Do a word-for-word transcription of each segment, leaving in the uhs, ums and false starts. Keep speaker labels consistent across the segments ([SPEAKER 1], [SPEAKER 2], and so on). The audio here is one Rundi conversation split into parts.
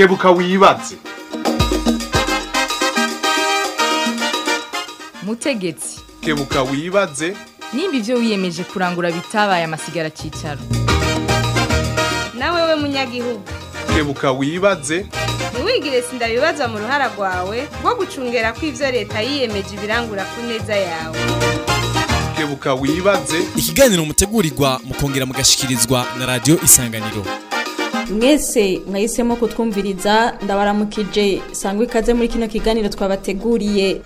[SPEAKER 1] kebuka wibaze.
[SPEAKER 2] Mutegetsi,
[SPEAKER 1] kebuka wibaze.
[SPEAKER 2] nimba ivyo wiyemeje kurangura bitabaye amasigara cicaro.
[SPEAKER 3] Nawe we munyagihugu,
[SPEAKER 1] kebuka wibaze.
[SPEAKER 3] ntiwigire sindabibaza mu ruhara rwawe rwo gucungera ko ivyo leta yiyemeje ibirangura ku neza yawe.
[SPEAKER 1] Kebuka wibaze.
[SPEAKER 4] Ikiganiro mutegurirwa mukongera mugashikirizwa na radio Isanganiro.
[SPEAKER 5] Mwese mwahisemo kutwumviriza, ndabaramukije sangwe ikaze muri kino kiganiro twabateguriye.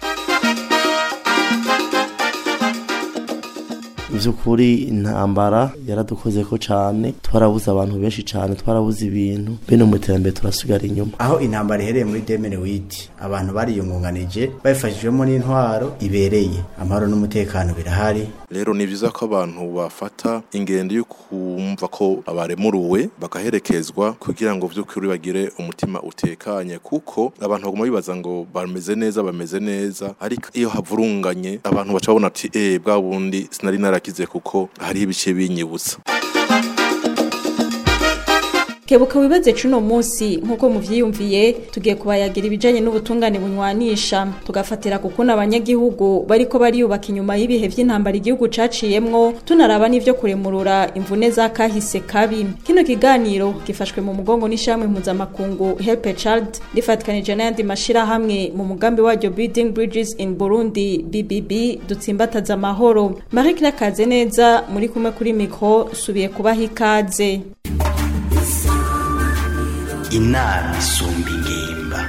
[SPEAKER 6] Vyukuri intambara yaradukoze ko cyane, twarabuze abantu benshi cyane, twarabuze ibintu bene mu terambere turasigara inyuma.
[SPEAKER 7] Aho intambara ihereye muri deux mille huit abantu bariyungunganije bayifashijwemo n'intwaro ibereye, amahoro n'umutekano birahari.
[SPEAKER 8] Rero ni byiza ko abantu bafata ingendo yo kumva ko abaremuruwe bagaherekezwa kugira ngo vy'ukuri bagire umutima utekanye, kuko abantu baguma bibaza ngo bameze neza bameze neza, ariko iyo havurunganye abantu baca babona ati eh bwa bundi sinari narakize kuko hari ibice binyibutsa.
[SPEAKER 5] Kebuka wibaze cuno munsi nkuko muvyiyumviye, tugiye kubayagira ibijanye n'ubutungane bunywanisha, tugafatira kukuna abanyagihugu bariko bariyubaka inyuma y'ibihe vy'intambara igihugu caciyemwo, tunaraba n'ivyo kuremurura imvune za kahise kabi. Kino kiganiro gifashwe mu mugongo n'ishamwe mpuzamakungu Help a Child rifatkanije n'ayandi mashira hamwe mu mugambi waryo Building Bridges in Burundi B B B, dutsimbataza amahoro. Marie Claire Kazeneza muri kumwe kuri mikro, subiye kubaha ikaze.
[SPEAKER 9] Inama isumba ingimba.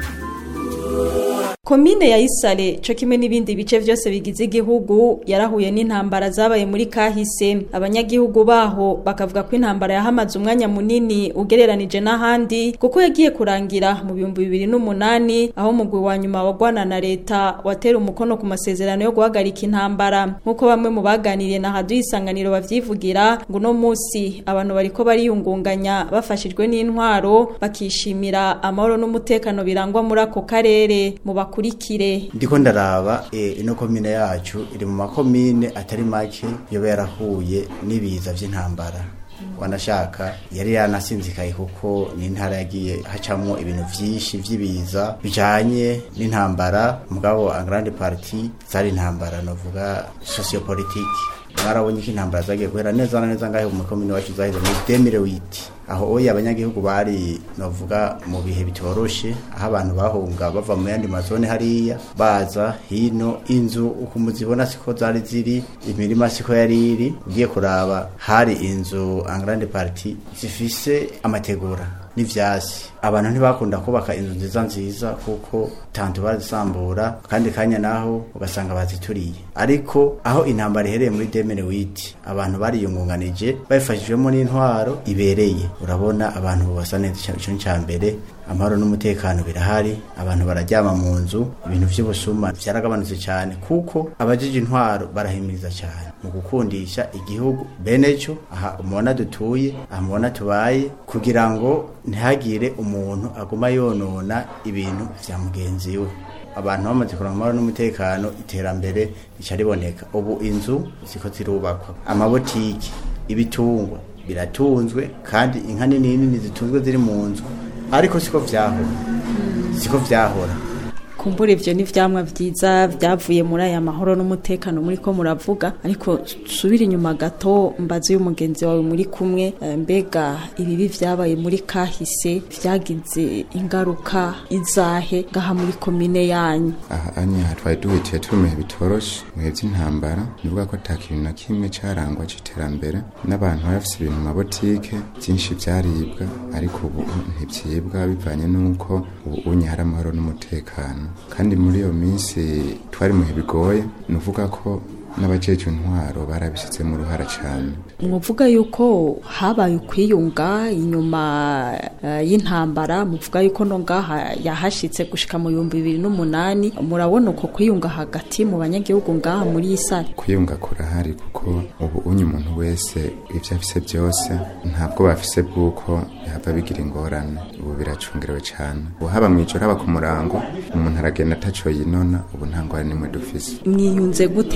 [SPEAKER 5] Komine ya Isare co kimwe n'ibindi bice vyose bigize igihugu yarahuye n'intambara zabaye muri kahise. Abanyagihugu baho bakavuga ko intambara yahamaze umwanya munini ugereranije n'ahandi, kuko yagiye kurangira mu bihumbi bibiri n'umunani aho mugwi wa nyuma wagwana na leta watera umukono ku masezerano yo guhagarika intambara. Nkuko bamwe mu baganiriye na Radio Isanganiro bavyivugira, ngo no musi abantu bariko bariyungunganya bafashijwe n'intwaro, bakishimira amahoro n'umutekano birangwa muri ako karere. Mu kurikire
[SPEAKER 7] ndiko ndaraba e, ino komine yacu iri mu makomine atari make yoba yarahuye n'ibiza vy'intambara. Wanashaka yari yanasinzikaye kuko ni intara yagiye hacamwo ibintu vyinshi vy'ibiza bijanye n'intambara, mugabo en grande partie zari intambara novuga sociopolitique. Marabonye ko intambara zagiye guhera neza na neza ngahe mu komine wacu zaheze muri deux mille huit. Aho oya abanyagihugu bari novuga mu bihe bitoroshe, aho abantu bahunga bava mu yandi mazone hariya baza hino, inzu ukumuzibona siko zari ziri, imirima siko yari iri. Ugiye kuraba hari inzu en grande partie zifise amategura n'ivyasi. Abantu ntibakunda kubaka inzu nziza nziza kuko tantu bazisambura, kandi kanya naho ugasanga bazituriye. Ariko aho intambara ihereye muri deux mille huit abantu bariyungunganije bayifashijwemo n'intwaro ibereye, urabona abantu basa neza. Ico ncambere amahoro n'umutekano birahari, abantu bararyama mu nzu, ibintu vy'ubusuma vyaragabanutse cyane, kuko abajije intwaro barahimiriza cyane mu gukundisha igihugu beneco aha umubona dutuye, aha mubona tubaye, kugira ngo ntihagire umuntu aguma yonona ibintu vya mugenzi we. Abantu bamaze kuranga amahoro n'umutekano, iterambere ricariboneka. Ubu inzu ziko zirubakwa, amabotiki, ibitungwa biratunzwe, kandi inka nini nini zitunzwe ziri mu nzu, ariko siko vyahora siko vyahora
[SPEAKER 5] kumbura ivyo ni vyamwa vyiza vyavuye muri aya mahoro n'umutekano muri ko muravuga. Ariko subira inyuma gato mbaze y'umugenzi wawe muri kumwe, mbega ibibi vyabaye muri kahise vyagize ingaruka izahe gaha muri komine yanyu?
[SPEAKER 10] Aha anya twari duhitiye turi bitoroshe mu by'intambara, nivuga ko atakintu na kimwe carangwa c'iterambere, n'abantu bafise ibintu mu mabotike byinshi vyaribwa, ariko ubu ntivyibwa bivanye nuko ubu unye hari amahoro n'umutekano. Kandi muri iyo minsi twari mu bigoye, nuvuga ko n'abajeje intwaro barabishitse mu ruhara cyane.
[SPEAKER 5] Muvuga yuko habaye ukwiyunga inyuma uh, y'intambara, muvuga yuko no ngaha yahashitse gushika mu bihumbi bibiri n'umunani, murabona uko kwiyunga hagati mu banyagihugu ngaha muri Isare?
[SPEAKER 10] Kwiyunga kurahari, kuko ubu unye umuntu wese ivyo afise byose ntabwo bafise bwuko yava bigira ingorane. Ubu biracungerewe cyane, ubu haba mwijoro haba ku murango umuntu aragenda ataco yinona, ubu ntangwa nimwe dufise.
[SPEAKER 5] Mwiyunze gute neza na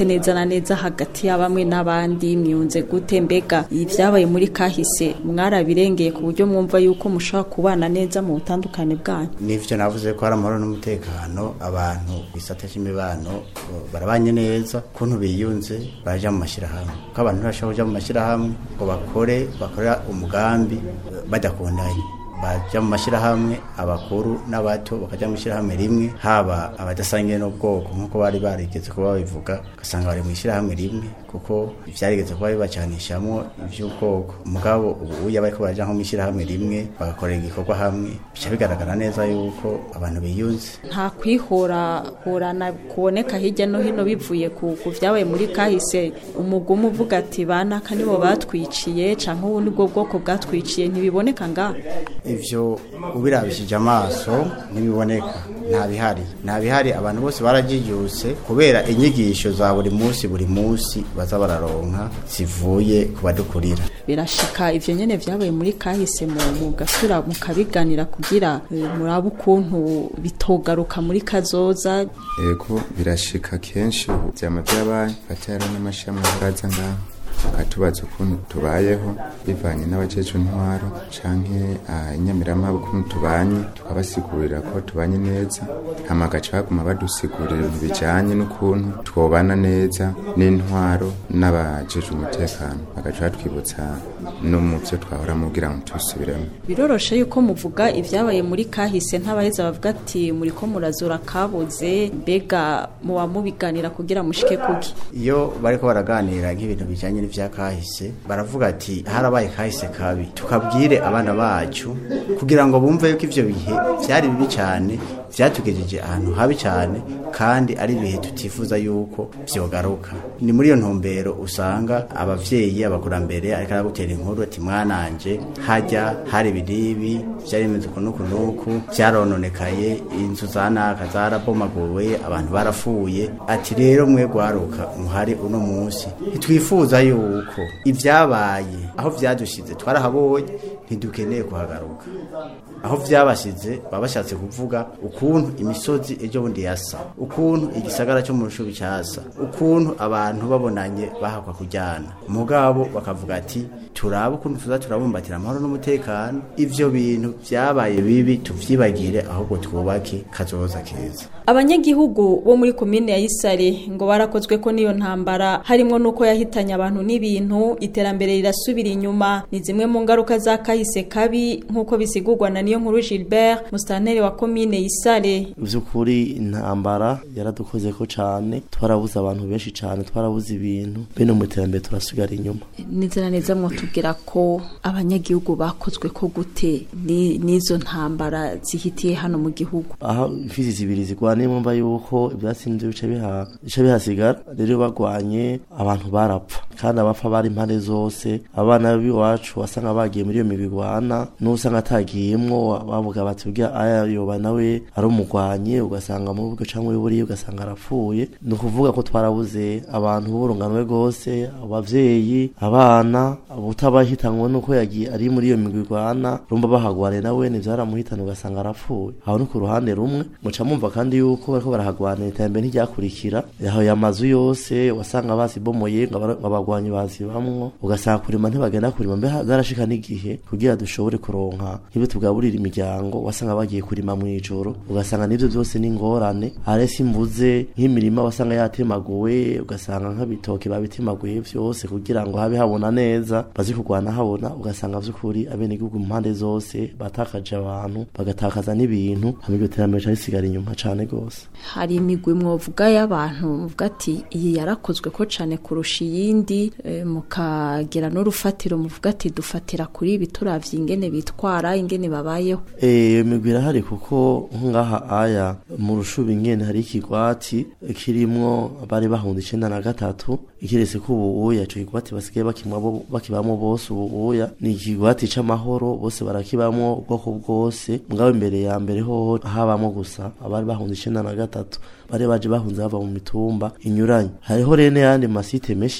[SPEAKER 5] neza hagati ya bamwe n'abandi myunze gute mbega ivyabaye muri kahise mwarabirengeye ku buryo mwumva yuko mushaka kubana neza mu butandukane bwanyu?
[SPEAKER 7] Nivyo navuze ko ari amahoro n'umutekano, abantu bisata cy'imibano barabanye neza, kuntu biyunze baja mu mashirahamwe, ko abantu bashaka kuja mu mashirahamwe ngo bakore bakorera umugambi badakundanye, baja mu mashirahamwe abakuru n'abato bakaja mu mashirahamwe rimwe, haba abadasangiye n'ubwoko nkuko bari barigeze kuba babivuga, gasanga bari mu mashirahamwe rimwe kuko ivyarigeze kuba bibacanishamwo ivy'ubwoko. Mugabo ubu uya bariko baraja nko mu mashirahamwe rimwe bagakorera igikorwa hamwe, bica bigaragara neza yuko abantu biyunze.
[SPEAKER 5] Nta kwihora horana kuboneka hirya no hino bivuye ku vyabaye muri kahise, umugumu uvuga ati banaka nibo batwiciye canke ubundi bwo bwoko bwatwiciye, ntibiboneka nga
[SPEAKER 7] ivyo ubirabishije amaso ntibiboneka, nta bihari nta bihari. Abantu bose barajijuse kubera inyigisho za buri munsi buri munsi baza bararonka zivuye ku badukurira.
[SPEAKER 5] Birashika ivyo nyene vyabaye muri kahise mu gasura mu kabiganira kugira murabe ukuntu bitogaruka muri kazoza.
[SPEAKER 10] Ego birashika kenshi ubu vyama vyabaye batera n'amashami baza ngaho akatubaza ukuntu tubayeho bivanye n'abajeje intwaro canke inyamirama ukuntu tubanye, tukabasigurira ko tubanye neza, hama gaca baguma badusigurira ibintu bijanye n'ukuntu twobana neza n'intwaro n'abajeje umutekano, bagaca batwibutsa no mu vyo twahora mugira ngo tusubiremo.
[SPEAKER 5] Biroroshe yuko muvuga ivyabaye muri kahise ntabaheza bavuga ati muri ko murazura kabuze, mbega muba mubiganira kugira mushike kuki?
[SPEAKER 7] Iyo bariko baraganira nk'ibintu bijanye vya kahise baravuga ati harabaye kahise kabi, tukabwire abana bacu kugira ngo bumve yuko ivyo bihe vyari bibi cyane, vyatugejeje ahantu habi cyane, kandi ari bihe tutifuza yuko vyogaruka. Ni muri iyo ntumbero usanga abavyeyi abakurambere ariko aragutera inkuru ati mwananje hajya hari biribi vyari bimeze kunuku nuku, vyarononekaye, inzu zanaka zarabomaguwe, abantu barafuye, ati rero mwe gwaruka muhari uno munsi ntitwifuza yuko ivyabaye aho vyadushize twarahabonye, ntidukeneye kuhagaruka. Aho vyabashize babashatse kuvuga ukuntu imisozi ejo bundi yasa, ukuntu igisagara cyo mu rushubi cyasa, ukuntu abantu babonanye bahakwa kujyana, mugabo bakavuga ati turaba ukuntu tuza turabumbatira amahoro n'umutekano, ivyo bintu vyabaye bibi tuvyibagire ahubwo twubake kazoza keza.
[SPEAKER 5] Abanyagihugu bo muri komine ya Isare ngo barakozwe ko niyo ntambara harimo nuko yahitanye abantu n'ibintu, iterambere rirasubira inyuma, ni zimwe mu ngaruka za kahise kabi nkuko bisigurwa na niyo nkuru Gilbert Mustaneri wa komine Isare.
[SPEAKER 6] Vyukuri intambara yaradukoze ko cyane, twarabuze abantu benshi cyane, twarabuze ibintu, bene mu iterambere turasubira inyuma.
[SPEAKER 5] Nizera neza mwo tugira ko abanyagihugu bakozwe ko gute ni nizo ntambara zihitiye hano mu gihugu.
[SPEAKER 6] Aha fizi zibiri zigwane mumba yuko ibyatsinze bice biha bice bihasigara, rero bagwanye abantu barapfa, kandi abapfa bari impande zose. Abana biwacu wasanga bagiye muri iyo mibigwana, n'usanga atagiyemwo bavuga bati ubya aya yoba nawe ari umugwanye, ugasanga mu bwo cyangwa buri ugasanga arapfuye. No kuvuga ko twarabuze abantu b'urunganwe gose, abavyeyi, abana, utabahitanywe nuko yagiye ari muri iyo migwana, rumba bahagwane nawe n'ivyaramuhitana ugasanga arapfuye. Aho no ku ruhande rumwe muca mumva kandi yuko bariko barahagwana itembe ntiryakurikira, aho yamazu yose wasanga basibomoye ngabagwanye bazibamwo, ugasanga kurima ntibagenda kurima, mbe zarashika n'igihe kugira dushobore kuronka nk'ibyo tugaburira imiryango, wasanga bagiye kurima mu ijoro, ugasanga nivyo byose n'ingorane. Arese imbuze nk'imirima wasanga yatemaguwe, ugasanga nk'abitoke babitemaguye byose kugira ngo habe habona neza, bazi kugwana habona, ugasanga vy'ukuri abene igihugu mu mpande zose batakaje abantu bagatakaza n'ibintu, hamwe iterambere cyarisigara inyuma cyane gose.
[SPEAKER 5] Hari imigwi mwovuga y'abantu muvuga ati iyi yarakozwe ko cyane kurusha iyindi, e, mukagira n'urufatiro muvuga ati dufatira kuri ibi turavye ingene bitwara ingene babayeho.
[SPEAKER 6] Eh imigwi irahari kuko ngaha aya mu rushubi ingene hari ikigwati kirimwo bari bahunda icenda na gatatu, ikirese ko ubu yacu kigwati basigaye bakimwa bakibamo bose ubu ya ni ikigwati c'amahoro, bose barakibamo ubwoko bwose. Mugabo imbere ya mbere ho habamo gusa abari bahunda icenda na gatatu, bari baje bahunze bava mu mitumba inyuranye. Hariho rene yandi masite menshi yarahari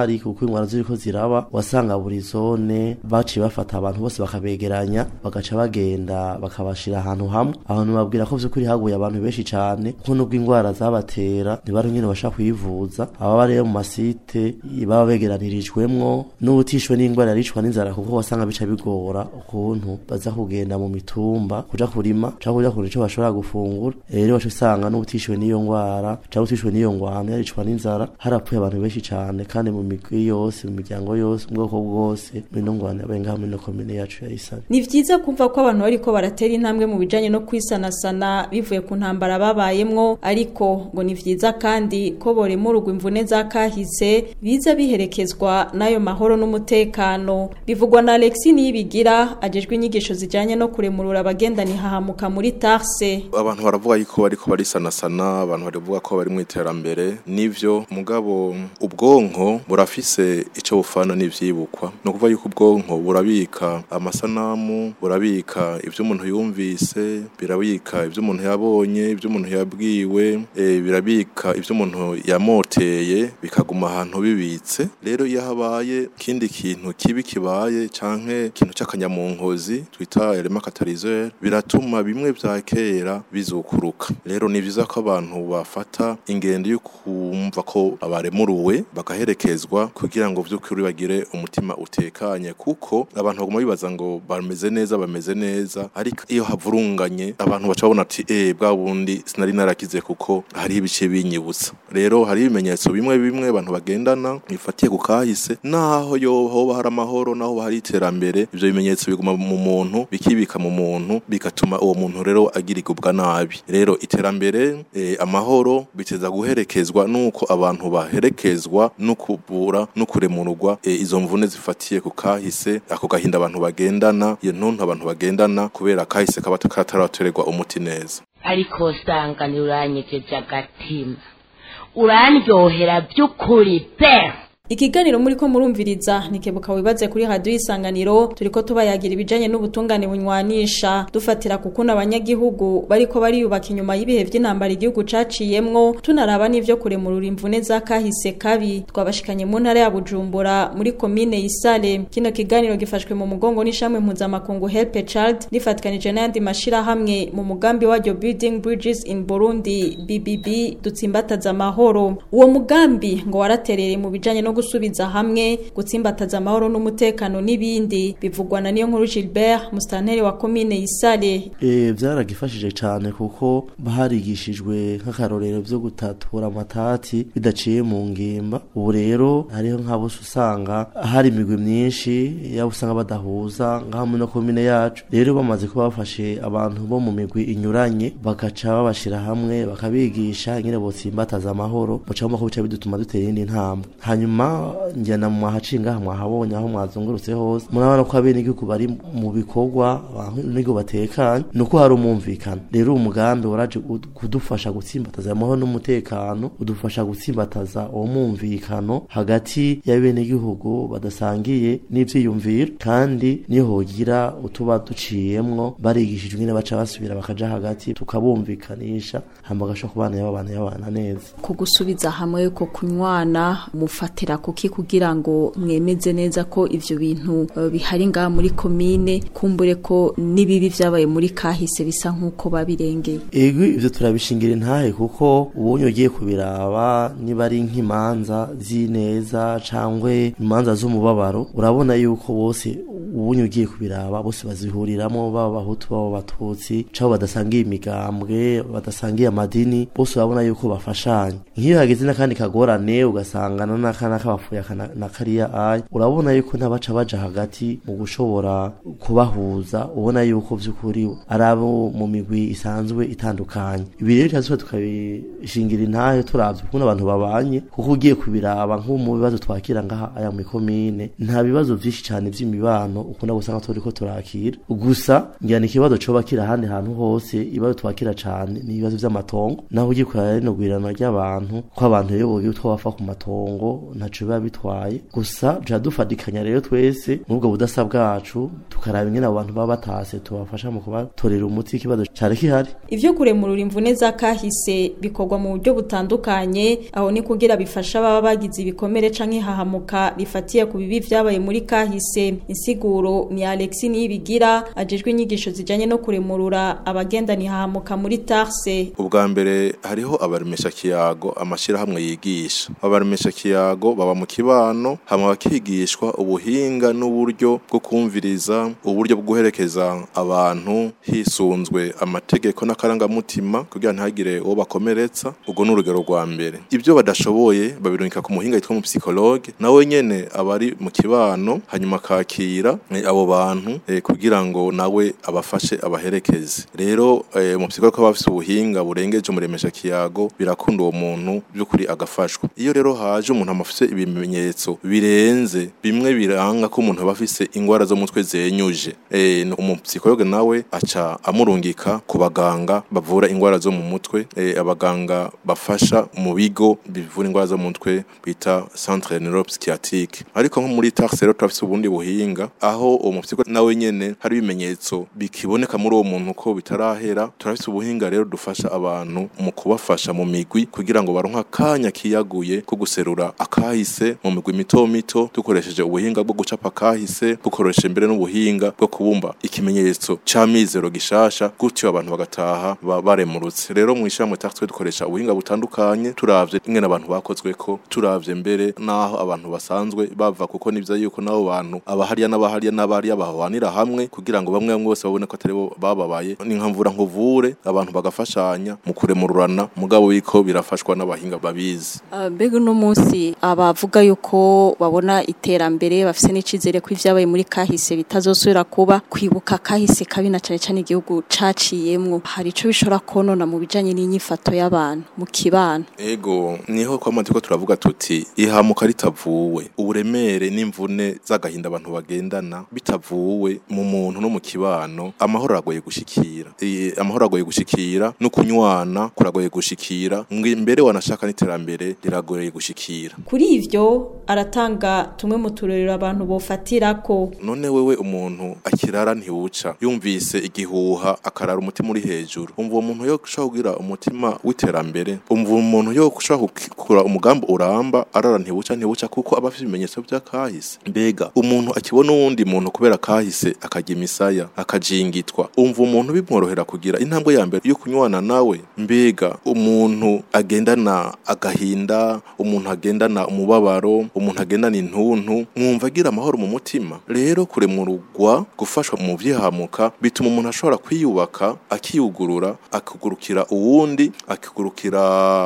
[SPEAKER 6] zirahari kuko ingwara ziriko ziraba wasanga buri zone baciye bafata abantu bose bakabegeranya bagaca bagenda bakabashira ahantu hamwe abantu babwira ko vyukuri haguye abantu benshi cane kuko nubwo ingwara zabatera ntibari nyene bashaka kwivuza aba bari mu masite baba begeranirijwemwo n'ubutishwe n'ingwara yaricwa n'inzara kuko wasanga bica bigora ukuntu baza kugenda mu mitumba kuja kurima cyangwa kuja kuri ico bashobora gufungura rero bacu usanga n'ubutishwe n'iyo ngwara cyangwa utishwe n'iyo ngwano yaricwa n'inzara harapfuye abantu benshi cane kandi mu migwi yose mu miryango yose mu bwoko bwose no ngwana benga hamwe no komine yacu ya Isare.
[SPEAKER 5] Ni vyiza kumva ko abantu bariko baratera intambwe mu bijanye no kwisanasana bivuye ku ntambara babayemwo ariko ngo ni vyiza kandi ko boremurugwa imvune za kahise biza biherekezwa nayo mahoro n'umutekano bivugwa na Alexis Niyibigira ajejwe inyigisho zijanye no kuremurura abagendani hahamuka muri Tarse.
[SPEAKER 8] Abantu baravuga yuko bariko barisanasana abantu baravuga ko bari mu iterambere nivyo mugabo ubwonko burafise ico bufana n'ivyibukwa no kuva yuko ubwonko burabika amasanamu burabika ivyo umuntu yumvise birabika ivyo umuntu yabonye ivyo umuntu yabwiwe e, birabika ivyo umuntu yamoteye bikaguma ahantu bibitse rero iyo habaye kindi kintu kibi kibaye canke kintu c'akanyamunkozi twita element catalyseur biratuma bimwe vya kera bizukuruka rero ni vyiza ko abantu bafata ingendo yo kumva ko abaremuruwe bagaherekezwa kugira ngo vy'ukuri bagire umutima utekanye kuko abantu baguma bibaza ngo bameze neza bameze neza ariko iyo havurunganye abantu baca babona ati eh bwa bundi sinari narakize kuko hari ibice binyibutsa rero hari ibimenyetso bimwe bimwe abantu bagendana bifatiye kukahise naho yo hoba hari amahoro naho hari iterambere ivyo bimenyetso biguma mu muntu bikibika mu muntu bigatuma uwo muntu rero agirigubwa nabi rero iterambere eh, amahoro biteza guherekezwa nuko abantu baherekezwa no kubura no kuremurugwa eh, izo mvune zifatiye kukahise ako gahinda abantu bagendana iyo ntuntu abantu bagendana kubera kahise kaba kataratererwa umuti neza
[SPEAKER 11] ariko sangani uranyegeje agatima urandyohera by'ukuri pe.
[SPEAKER 5] Ikiganiro muri ko murumviriza nikebuka wibaze kuri radio Isanganiro turiko tubayagira ibijanye n'ubutungane bunywanisha dufatira kukuna abanyagihugu bariko bariyubaka inyuma y'ibihe vy'intambara igihugu caciyemwo tunaraba n'ivyo kuremurura imvune za kahise kabi twabashikanye mu ntara ya Bujumbura muri komine Isare. Kino kiganiro gifashwe mu mugongo n'ishamwe mpuzamakungu Help a Child rifatkanije n'andi mashira hamwe mu mugambi waryo Building Bridges in Burundi B B B dutsimbataza amahoro. Uwo mugambi ngo waraterere mu bijanye no gusubiza hamwe gutsimbataza amahoro n'umutekano n'ibindi bivugwa na niyo nkuru Gilbert mustanteri wa komine Isare.
[SPEAKER 6] Eh byaragifashije cyane kuko baharigishijwe nk'akarorero byo gutatura amatati bidaciye mu ngimba ubu rero hariho nk'abo usanga hari imigwi myinshi ya usanga badahuza ngaho no komine yacu rero bamaze kuba bafashe abantu bo mu migwi inyuranye bagaca babashira hamwe bakabigisha ingene botsimbataza amahoro mucamo ko bica bidutuma dutera indi ntambwe hanyuma njyana mu mahacinga mwahabonye aho mwazungurutse hose murabona ko abene igihugu bari mu bikorwa nigo batekanye nuko hari umumvikana rero umugambi waraje kudufasha gutsimbataza amahoro n'umutekano udufasha gutsimbataza uwo mumvikano hagati y'abene igihugu badasangiye n'ivyiyumviro kandi niho hogira utuba duciyemwo barigishijwe nyine baca basubira bakaja hagati tukabumvikanisha hamba gasho kubana y'abana y'abana neza
[SPEAKER 5] kugusubiza hamwe ko kunywana mufatira kuki kugira ngo mwemeze neza ko ivyo bintu uh, bihari nga muri komine kumbure ko nibibi vyabaye muri kahise bisa nkuko babirengeye.
[SPEAKER 6] Ego ivyo turabishingira intahe kuko ubonye ugiye kubiraba niba ari nk'imanza zineza cangwe imanza z'umubabaro urabona yuko bose ubonye ugiye kubiraba bose bazihuriramo baba bahutu baba batutsi cabo badasangiye imigambwe badasangiye amadini bose urabona yuko bafashanya nk'iyo hageze n'akandi kagorane ugasangana n'akana kabafuya na kariya ay urabona yuko ntabaca baja hagati mu gushobora kubahuza ubona yuko vy'ukuri arabo mu migwi isanzwe itandukanye ibi rero cyazwe tukabishingira intahe turavye kuko abantu babanye kuko ugiye kubiraba nko mu bibazo twakira ngaha aya mu komine nta bibazo vyinshi cyane vy'imibano ukunda gusanga turiko turakira gusa ngira ikibazo coba kira handi hantu hose ibazo twakira cyane ni ibibazo vy'amatongo naho ugiye kurara no gwirana ry'abantu ko abantu rero bogiye twabafa ku matongo nta ntaco biba bitwaye gusa ja dufatikanya rero twese n'ubwo budasa bwacu tukaraba ingene abo bantu baba batase tubafasha mu kubatorera umuti ikibazo cari kihari.
[SPEAKER 5] Ivyo kuremurura imvune za kahise bikorwa mu buryo butandukanye, aho ni kugira bifasha baba bagize ibikomere canke hahamuka rifatiye ku bibi vyabaye muri kahise. Insiguro ni Alexis Niyibigira ajejwe inyigisho zijanye no kuremurura abagenda ni hahamuka muri Tarse.
[SPEAKER 8] Ubwa mbere hariho abaremesha kiyago amashira hamwe yigisha. Abaremesha kiyago baba mu kibano hama bakigishwa ubuhinga n'uburyo bwo kumviriza, uburyo bwo guherekeza abantu hisunzwe amategeko n'akarangamutima kugira ntihagire uwo bakomeretsa. Ubwo n'urugero rwa mbere. Ibyo badashoboye babirunika ku muhinga yitwa mu psychologue, nawe nyene abari mu kibano hanyuma kakira e, abo bantu e, kugira ngo nawe abafashe abaherekeze. Rero e, mu psychologue bafise ubuhinga burengeje umuremesha kiyago birakunda uwo muntu by'ukuri agafashwa. Iyo rero haje umuntu amafise ibimenyetso birenze bimwe biranga ko umuntu abafise ingwara zo mutwe zenyuje, e, umu psychologue nawe aca amurungika ku baganga bavura ingwara zo mu mutwe, e, abaganga bafasha mu bigo bivura ingwara zo mu mutwe bita centre neuropsychiatrique. Ariko nko muri Tarse rero turafise ubundi buhinga aho uwo psychologue nawe nyene hari ibimenyetso bikiboneka muri uwo muntu ko bitarahera. Turafise ubuhinga rero dufasha abantu mu kubafasha mu migwi kugira ngo baronka kanya kiyaguye ko guserura akahise mu migwi mito mito, dukoresheje ubuhinga bwo gucapa kahise, dukoresheje mbere n'ubuhinga bwo kubumba ikimenyetso c'amizero gishasha, gutyo abantu bagataha baremurutse. Rero mwisha mu Tarse dukoresha ubuhinga butandukanye turavye ingene abantu bakozwe ko, turavye mbere naho abantu basanzwe bava, kuko nivyo yuko nabo bantu abahariya n'abahariya n'abariya bahwanira hamwe kugira ngo bamwe bamwe bose babone ko atari bo bababaye. Ni nkamvura nkuvure abantu bagafashanya mu kuremururana, mugabo wiko birafashwa n'abahinga babizi.
[SPEAKER 12] Mbega uh, no munsi abavuga yuko babona iterambere bafise n'icizere ko ivyabaye muri kahise bitazosubira kuba, kwibuka kahise kabi na cane cane igihugu caciyemwo, hari ico bishobora konona mu bijanye n'inyifato y'abantu mu kibano.
[SPEAKER 8] Ego niho kwamaze ko turavuga tuti ihamuka ritavuwe, uburemere n'imvune z'agahinda abantu bagendana bitavuwe mu muntu no mu kibano, amahoro agoye gushikira. E, amahoro agoye gushikira no kunywana kuragoye gushikira, mbere wanashaka n'iterambere riragoye gushikira.
[SPEAKER 5] Kuri ivyo aratanga tumwe mu turerero abantu bofatirako.
[SPEAKER 8] None wewe umuntu akirara ntiwuca, yumvise igihuha akarara umutima uri hejuru, umva uwo muntu yo kushaka kugira umutima w'iterambere, umva umuntu yo kushaka kukura umugambo uramba arara ntiwuca ntiwuca kuko abafite ibimenyetso bya kahise. Mbega umuntu akibona uwundi muntu kubera kahise akajya imisaya akajingitwa, umva umuntu bimworohera kugira intambwe ya mbere yo kunywana nawe. Mbega umuntu agendana agahinda, umuntu agendana umubabaro, umuntu agendana intuntu, mwumva agira amahoro mu mutima. Rero kuremurugwa gufashwa mu vyihamuka bituma umuntu ashobora kwiyubaka, akiyugurura, akugurukira uwundi, akugurukira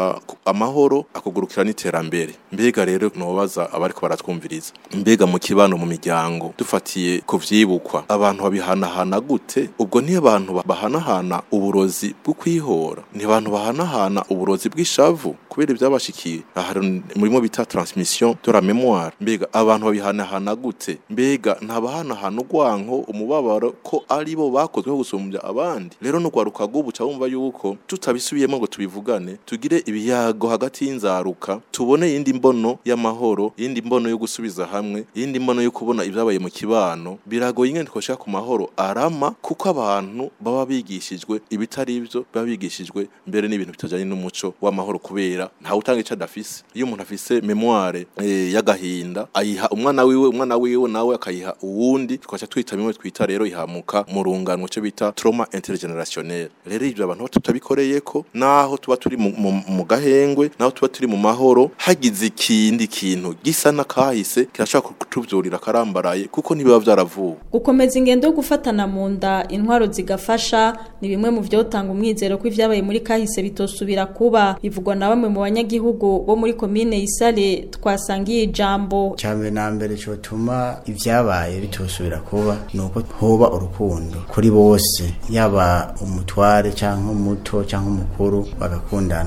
[SPEAKER 8] amahoro, akugurukira n'iterambere. Mbega rero nobaza abariko baratwumviriza, mbega mu kibano mu miryango dufatiye ku vyibukwa abantu babihanahana gute? Ubwo ni abantu bahanahana uburozi bwo kwihora, ni abantu bahanahana uburozi bw'ishavu kubera ivyabashikiye murimo bita transmission de la mémoire. Mbega abantu babihanahana gute? Mbega ntabahanahana urwanko, umubabaro ko ari bo bakozweho gusumbya abandi. Rero no gwaruka gubuca wumva yuko tutabisubiyemo ngo tubivugane, tugire ibiyago hagati y'inzaruka, tubone yindi mbono y'amahoro, yindi mbono yo gusubiza hamwe, yindi mbono yo kubona ibyabaye mu kibano. Biragoye ingene twoshaka ku mahoro arama kuko abantu baba bigishijwe ibitari ivyo, baba bigishijwe mbere n'ibintu bitajanye n'umuco w'amahoro, kubera nta utanga ico adafise. Iyo umuntu afise memoire e, y'agahinda ayiha umwana wiwe, umwana wiwe nawe akayiha uwundi, twacha twita bimwe twita rero ihamuka mu rungano cyo bita trauma intergenerationnel. Rero ibyo abantu tutabikoreyeko, naho tuba turi mu, mu, mu gahengwe, naho tuba turi mu mahoro, hagize ikindi kintu gisa na kahise kirashaka kutuvyurira karambaraye kuko ntibiba vyaravuwe.
[SPEAKER 5] Gukomeza ingendo yo gufatana mu nda intwaro zigafasha ni bimwe mu vyotanga umwizero ko ivyabaye muri kahise bitosubira kuba, bivugwa na bamwe mu banyagihugu bo muri komine Isare twasangiye ijambo.
[SPEAKER 7] Cyane na mbere cyo tuma ivyabaye bitosubira kuba nuko hoba urukundo kuri bose, yaba umutware cyangwa umuto cyangwa umukuru bagakundana.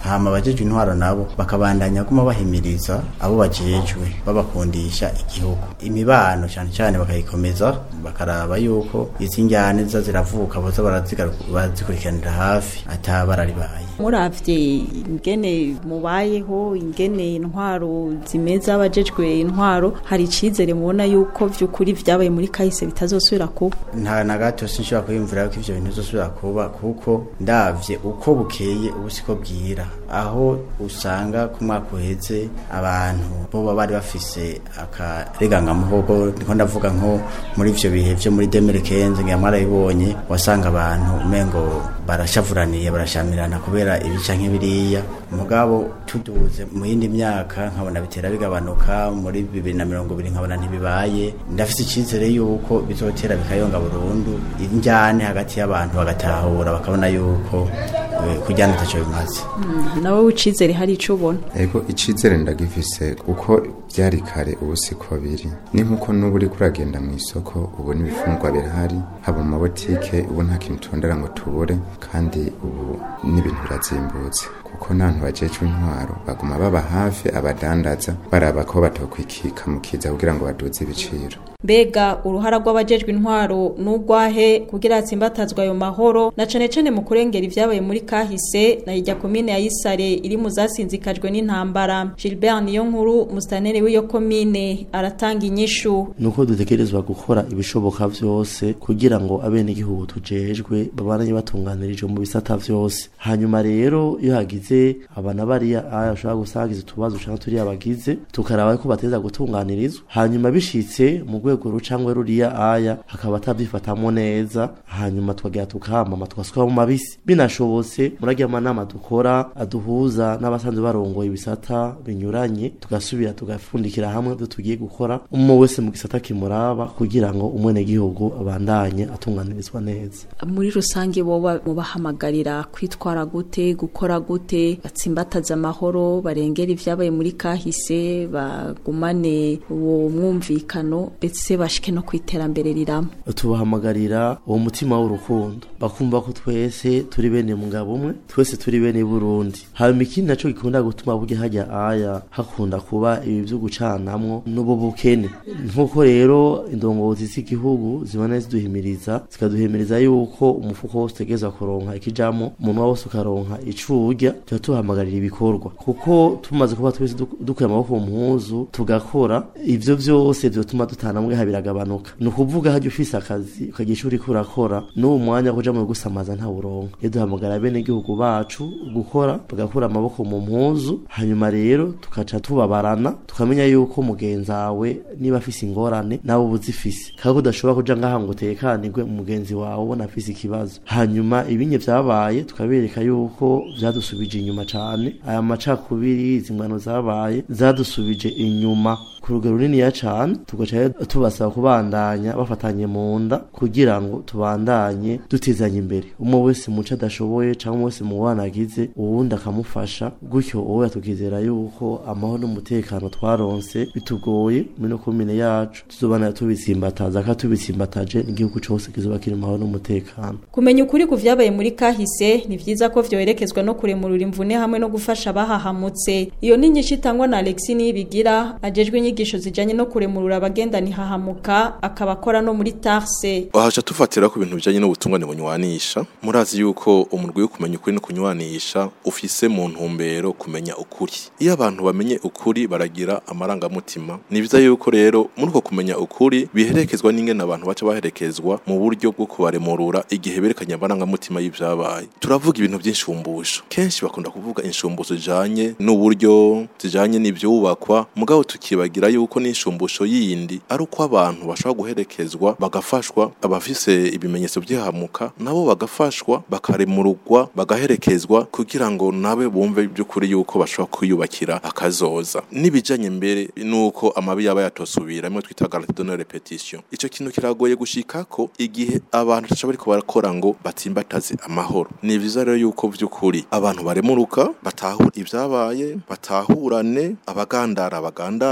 [SPEAKER 7] hama abajejwe intwaro nabo bakabandanya kuma bahimiriza abo bajejwe babakundisha igihugu imibano cyane cyane bakayikomeza bakaraba yuko izi njyane za ziravuka boza barazikurikiranira hafi atabararibaye
[SPEAKER 5] muravye ingene mubayeho ingene intwaro zimeza abajejwe intwaro hari icizere mubona yuko vyukuri vyabaye muri kahise bitazosubira kuba
[SPEAKER 7] nta na gato sinshobora kwiyumvira ko ivyo bintu bizosubira kuba kuko ndavye uko bukeye ubusiko bwira aho usanga ku mwaka uheze abantu bo bari bafise akareganga muhogo ndiko ndavuga nko muri ivyo bihe vyo muri deux mille quinze ngamara ibonye wasanga abantu umengo barashavuraniye barashamirana kubera ibica nk'ibiriya mugabo tuduze mu yindi myaka nkabona bitera bigabanuka muri bibiri na mirongo ibiri nkabona ntibibaye ndafise icizere yuko bizotera bikayonga burundu injyane hagati y'abantu bagatahura bakabona yuko kujyana tacho bimaze
[SPEAKER 5] mm, nawe ucizere hari ico ubona
[SPEAKER 10] ego icizere ndagifise kuko byari kare ubusiko biri ni nkuko n'uburi kuragenda mu isoko ubona ibifungwa birahari haba mu mabotike ubu nta kintu tondera ngo tubure kandi ubu n'ibintu birazimbutse kuko nantu bajejwe intwaro baguma baba hafi abadandaza baraba ko batokwikika mukiza kugira ngo baduze ibiciro
[SPEAKER 5] mbega uruhara rw'abajejwe intwaro n'ugwahe kugira atsimbatazwa ayo mahoro na cane cane mu kurengera ivyabaye muri kahise na hirya komine ya Isare iri mu zasinzikajwe n'intambara Gilbert Niyonkuru mustanere w'iyo komine aratanga inyishu
[SPEAKER 6] nuko dutekerezwa gukora ibishoboka vyose kugira ngo abene igihugu tujejwe babaranye batunganirije mu bisata vyose hanyuma rero iyo hagize abana bariya ashobora gusagiza utubazo cyangwa turi abagize tukaraba ko bateza gutunganirizwa hanyuma bishitse mu rwego rucangwe ruriya aya hakaba atavyifatamo neza hanyuma twagira tukama twasuka mu mabisi binashobotse muragiye amanama dukora aduhuza n'abasanzwe barongoye ibisata binyuranye tugasubira tugafundikira hamwe byo tugiye gukora umwe wese mu gisata kimuraba kugira ngo umwene gihugu abandanye atunganirizwa neza
[SPEAKER 5] muri rusange boba mubahamagarira kwitwara gute gukora gute batsimbataza amahoro barengera ivyabaye muri kahise bagumane uwo mwumvikano betse bashike no kwiterambere riramo
[SPEAKER 6] tubahamagarira uwo mutima w'urukundo bakumva ko twese turi bene mugabo umwe twese turi bene Burundi hanyuma ikindi naco gikunda gutuma burya hajya aya hakunda kuba ibi byo gucanamwo n'ubu bukene nkuko rero indongozi z'igihugu zibana ziduhimiriza zikaduhimiriza yuko umufuko wose tegeza kuronka ikijamo umuntu wose ukaronka icurya cyo tuhamagarira ibikorwa kuko tumaze kuba twese dukuye amaboko mu mpuzu tugakora ivyo vyose byotuma dutanamwe habiragabanuka no kuvuga haje ufise akazi ukagishuri kurakora no mwanya kuja mu gusamaza nta buronka yeduhamagara bene igihugu bacu gukora bagakura amaboko mu mpuzu hanyuma rero tukaca tubabarana tukamenya yuko mugenzawe niba afise ingorane nabo buzifise kako udashobora kuja ngaha ngo tekanirwe umugenzi wawe ubona afise ikibazo hanyuma ibinye vyabaye tukabereka yuko vyadusubije inyuma cane aya macakubiri zingano zabaye zadusubije inyuma ku rugero runini ya cane tugaca tubasaba kubandanya bafatanye mu nda kugira ngo tubandanye dutezanye imbere umwe wese muca adashoboye cyangwa wese mu wanagize uwundi akamufasha gutyo wowe tukizera yuko amahoro n'umutekano twaronse bitugoye mino komine yacu tuzobana tubitsimbataza ka tubitsimbataje igihugu cyose kizoba kiri amahoro n'umutekano
[SPEAKER 5] kumenya ukuri ku vyabaye muri kahise ni vyiza ko vyoherekezwa no kuremurura imvune hamwe no gufasha bahahamutse iyo ni nyinshi itangwa na Alexis Nibigira ajejwe inyigisho zijanye no kuremurura abagenda ni hahamuka akabakora no muri Tarse
[SPEAKER 8] bahaca tufatira ku bintu bijanye n'ubutungane bunywanisha murazi yuko umurwi wo kumenya ukuri no kunywanisha ufise mu ntumbero kumenya ukuri iyo abantu bamenye ukuri baragira amarangamutima ni biza yuko rero muri uko kumenya ukuri biherekezwa n'ingene abantu baca baherekezwa mu buryo bwo kubaremurura igihe berekanye amarangamutima y'ivyabaye turavuga ibintu by'inshumbusho kenshi bakunda kuvuga inshumbusho zijanye n'uburyo zijanye n'ivyubakwa mugabo tukibagira yuko n'inshumbusho yindi ari uko abantu bashobora guherekezwa bagafashwa abafise ibimenyetso by'hamuka nabo bagafashwa bakaremurugwa bagaherekezwa kugira ngo nabe bumve by'ukuri yuko bashobora kwiyubakira akazoza nibijanye mbere nuko amabi yaba yatosubira imwe twita garantie de repetition ico kintu kiragoye gushikako igihe abantu bashobora ko barakora ngo batsimbataze amahoro ni vyiza rero yuko by'ukuri abantu baremuruka batahura ivyabaye batahurane abagandara abagandare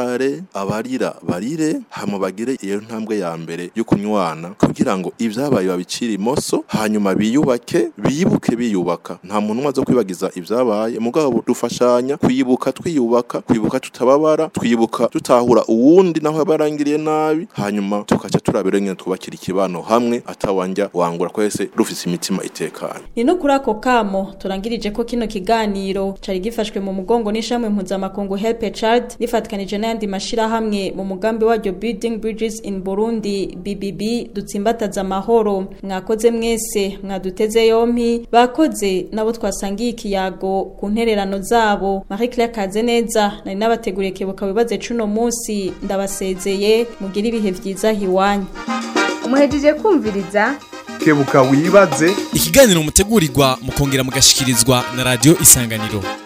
[SPEAKER 8] abarira barire hama bagire iyo ntambwe ya mbere yo kunywana kugira ngo ivyabaye babicira imoso hanyuma biyubake biyibuke biyubaka nta muntu umwe azo kwibagiza ivyabaye mugabo dufashanya kwibuka twiyubaka kwibuka tutababara twibuka tutahura uwundi naho yabarangiriye nabi hanyuma tukaca turabira ngene twubakira ikibano hamwe atawanja wangura kwese rufise imitima itekanye.
[SPEAKER 5] Ni no kuri ako kamo turangirije ko kino kiganiro cari gifashwe mu mugongo n'ishamwe mpuzamakungu Help a Child rifatkanije n'ayandi mashira hamwe mu mugambi waryo Building Bridges in Burundi B B B dutsimbataza amahoro. Mwakoze mwese mwaduteze yompi bakoze nabo twasangiye ikiyago ku ntererano zabo. Marie Claire Kazeneza nari nabateguriye kebuka wibaze cuno munsi ndabasezeye mugira ibihe vyiza hiwanyu.
[SPEAKER 3] Umuhejeje kumviriza
[SPEAKER 1] kebuka wibaze
[SPEAKER 4] ikiganiro mutegurirwa mukongera mugashikirizwa na radio Isanganiro.